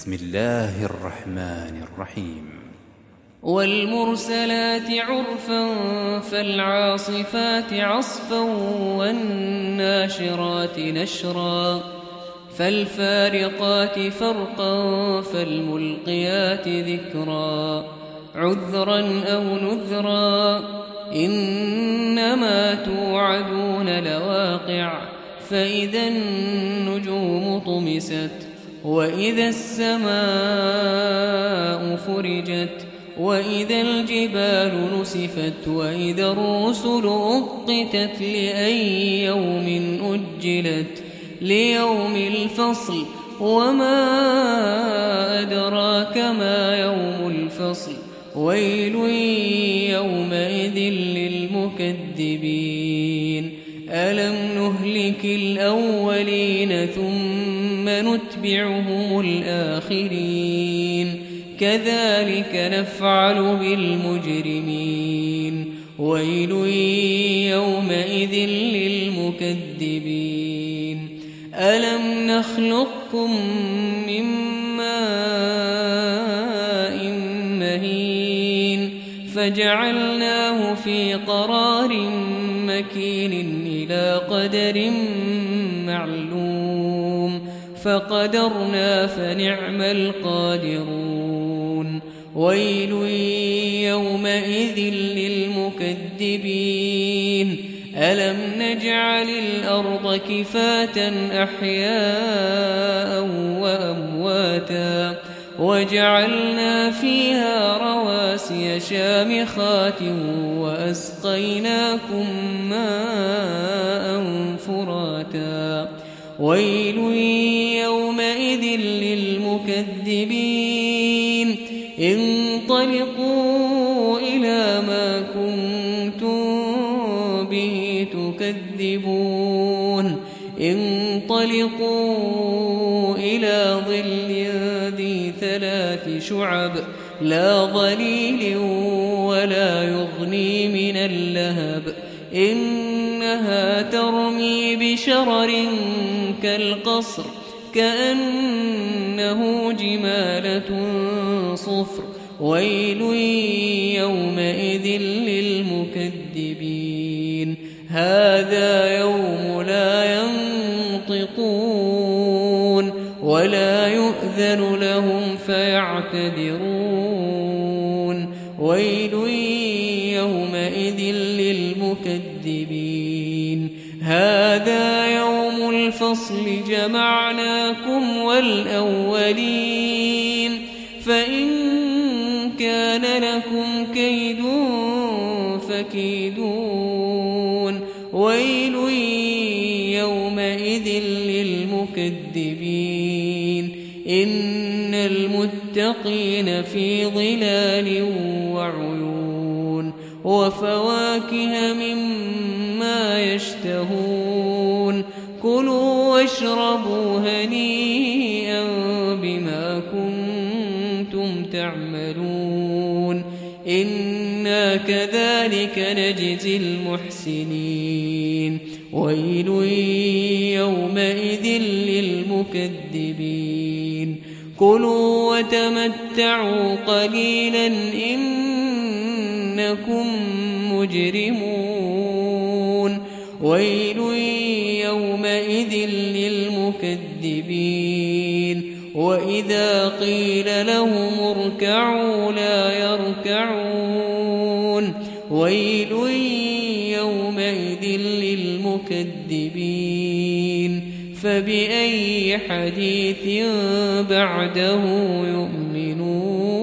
بسم الله الرحمن الرحيم والمرسلات عرفا فالعاصفات عصفا والناشرات نشرا فالفارقات فرقا فالملقيات ذكرا عذرا أو نذرا إنما توعدون لواقع فإذا النجوم طمست وإذا السماء فرجت وإذا الجبال نسفت وإذا الرسل أقتت لأي يوم أجلت ليوم الفصل وما أدراك ما يوم الفصل ويل يومئذ للمكذبين ألم نهلك الأولين ثم نتبعهم الآخرين كذلك نفعل بالمجرمين ويل يومئذ للمكذبين ألم نخلقكم من ماء مهين فجعلناه في قرار مكين إلى قدر معلوم فقدرنا فنعم القادرون ويل يومئذ للمكذبين ألم نجعل الأرض كفاة أحياء وأمواتا وجعلنا فيها رواسي شامخات وأسقيناكم ماء فراتا ويل يومئذ للمكذبين انطلقوا إلى ما كنتم به تكذبون انطلقوا إلى ظل ذي 3 شعب لا ظليل ولا يغني من اللهب إنها ترمي بشرر كالقصر كأنه جمالة صفر ويل يومئذ للمكذبين هذا يوم لا ينطقون ولا يؤذن لهم فيعتذرون ويل يومئذ للمكذبين هذا يوم الفصل جمعناكم والأولين فإن كان لكم كيد فكيدون ويل يومئذ للمكذبين إن المتقين في ظلال وعيون وفواكه مما يشتهون كلوا واشربوا هنيئا بما كنتم تعملون إنا كذلك نجزي المحسنين ويل يومئذ للمكذبين كلوا وتمتعوا قليلا إنكم مجرمون ويل يومئذ للمكذبين وإذا قيل لهم اركعوا لا يركعون ويل يومئذ للمكذبين فبأي حديث بعده يؤمنون